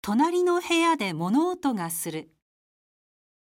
隣の部屋で物音がする。